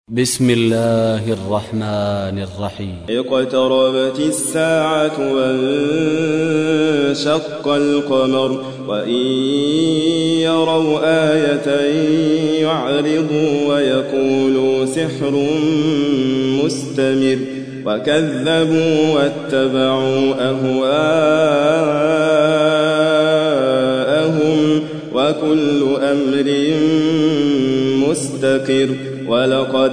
بسم الله الرحمن الرحيم. اقتربت الساعة وانشق القمر وإن يروا آية يعرضوا ويقولوا سحر مستمر وكذبوا واتبعوا أهواءهم وكل أمر مستقر ولقد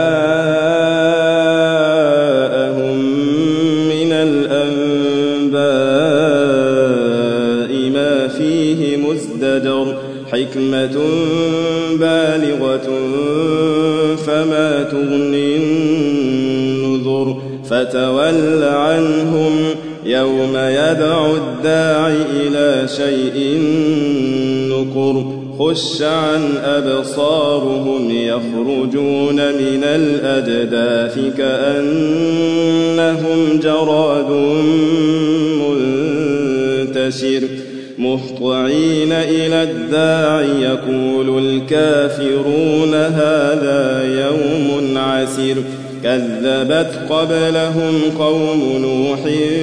جاءهم من الأنباء ما فيه مزدجر حكمة بالغة فما تغني النذر فتول عنهم يوم يدعو الداعي إلى شيء نكر خش عن أبصارهم يخرجون من الأجداث كأنهم جراد منتشر مهطعين إلى الداعي يقول الكافرون هذا يوم عسير كذبت قبلهم قوم نوح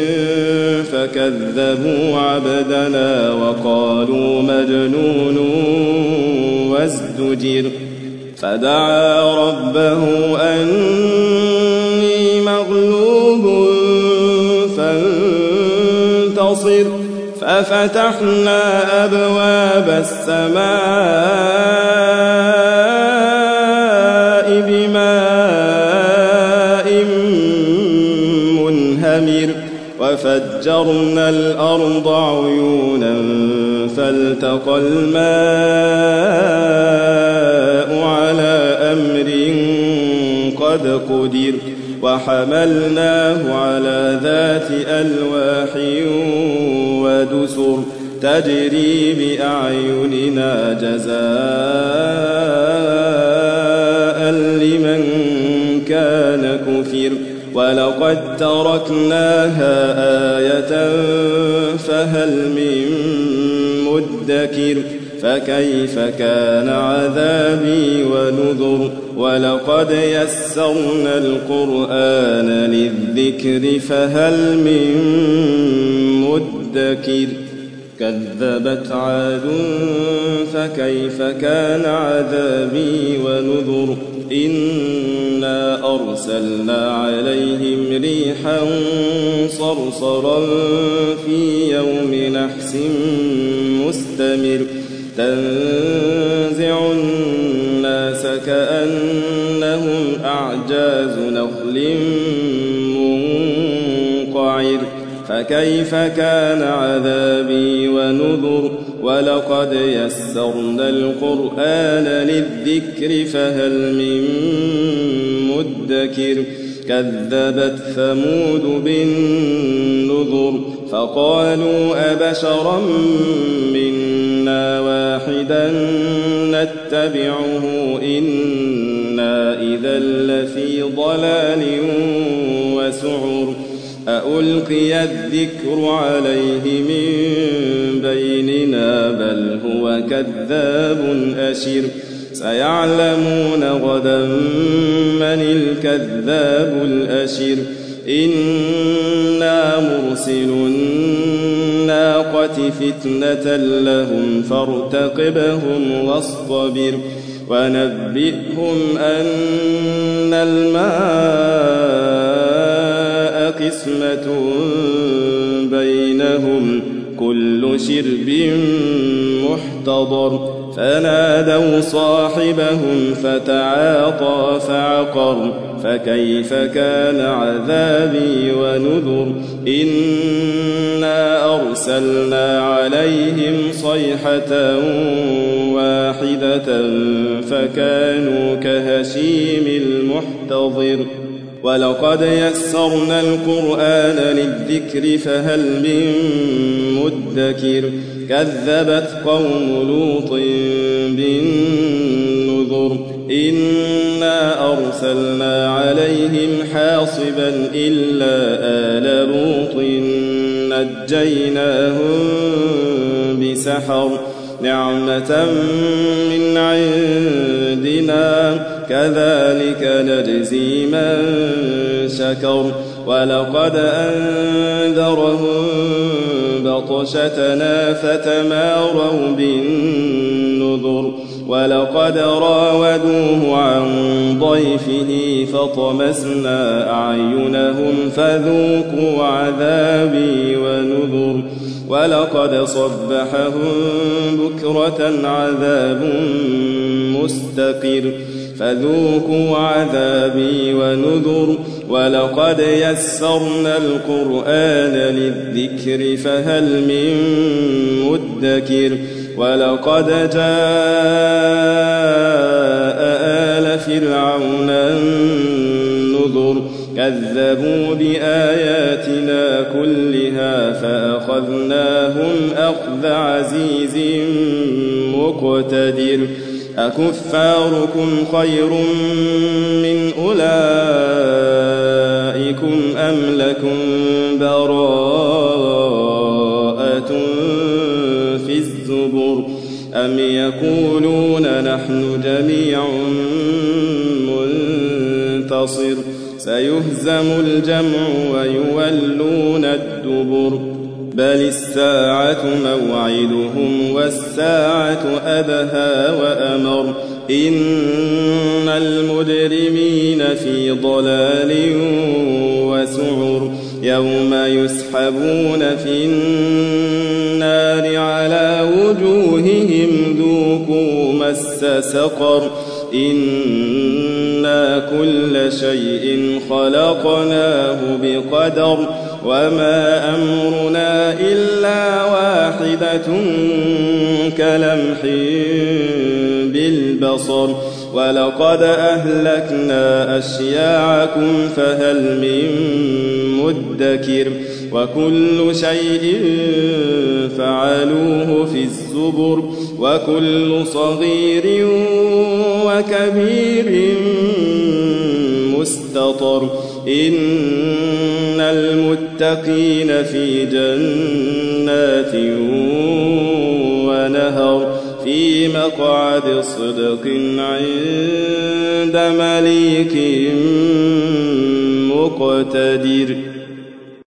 فكذبوا عبدنا وقالوا مجنون وازدجر فدعا ربه أني مغلوب فانتصر ففتحنا أبواب السماء بماء منهمر وفجرنا الأرض عيونا فالتقى الماء على أمر قد قدر وحملناه على ذات ألواح ودسر تجري بأعيننا جزاء لمن كان كفر ولقد تركناها آية فهل من مدكر فكيف كان عذابي ونذر ولقد يسرنا القرآن للذكر فهل من مدكر كذبت عاد فكيف كان عذابي ونذر إنا أرسلنا عليهم ريحا صرصرا في يوم نحس مستمر تنزع الناس كأنهم أعجاز نخل منقعر فكيف كان عذابي ونذر ولقد يسرنا القرآن للذكر فهل من مدكر كذبت ثمود بالنذر فقالوا أبشرا منا واحدا نتبعه إنا إذا لفي ضلال وسعر أألقي الذكر عليه من بيننا بل هو كذاب أشر سيعلمون غدا من الكذاب الأشر إنا مرسل الناقة فتنة لهم فارتقبهم واصطبر ونبئهم أن الماء قسمة بينهم كل شرب محتضر فنادوا صاحبهم فتعاطى فعقر فكيف كان عذابي ونذر إنا أرسلنا عليهم صيحة واحدة فكانوا كهشيم المحتضر ولقد يسرنا القرآن للذكر فهل من مدكر كذبت قوم لوط بالنذر إنا أرسلنا عليهم حاصبا إلا آل لوط نجيناهم بسحر نعمة من عندنا كذلك نجزي من شكر ولقد أنذرهم بطشتنا فتماروا بالنذر ولقد راودوه عن ضيفه فطمسنا أعينهم فذوقوا عذابي ونذر ولقد صبحهم بكرة عذاب مستقر فذوقوا عذابي ونذر ولقد يسرنا القرآن للذكر فهل من مدكر ولقد جاء آل فرعون النذر كذبوا بآياتنا كلها فأخذناهم أخذ عزيز مقتدر أكفاركم خير من أولئكم أم لكم براءة في الزبر أم يقولون نحن جميع منتصر سيهزم الجمع ويولون الدبر بل الساعة موعدهم والساعة أدهى وأمر إن المجرمين في ضلال وسعر يوم يسحبون في النار على وجوههم ذوقوا مس سقر إنا كل شيء خلقناه بقدر وما أمرنا إلا واحدة كلمح بالبصر ولقد أهلكنا أشياعكم فهل من مدكر وكل شيء فعلوه في الزبر وكل صغير وكبير مستطر إن المتقين في جنات ونهر في مقعد صدق عند مليك مقتدر.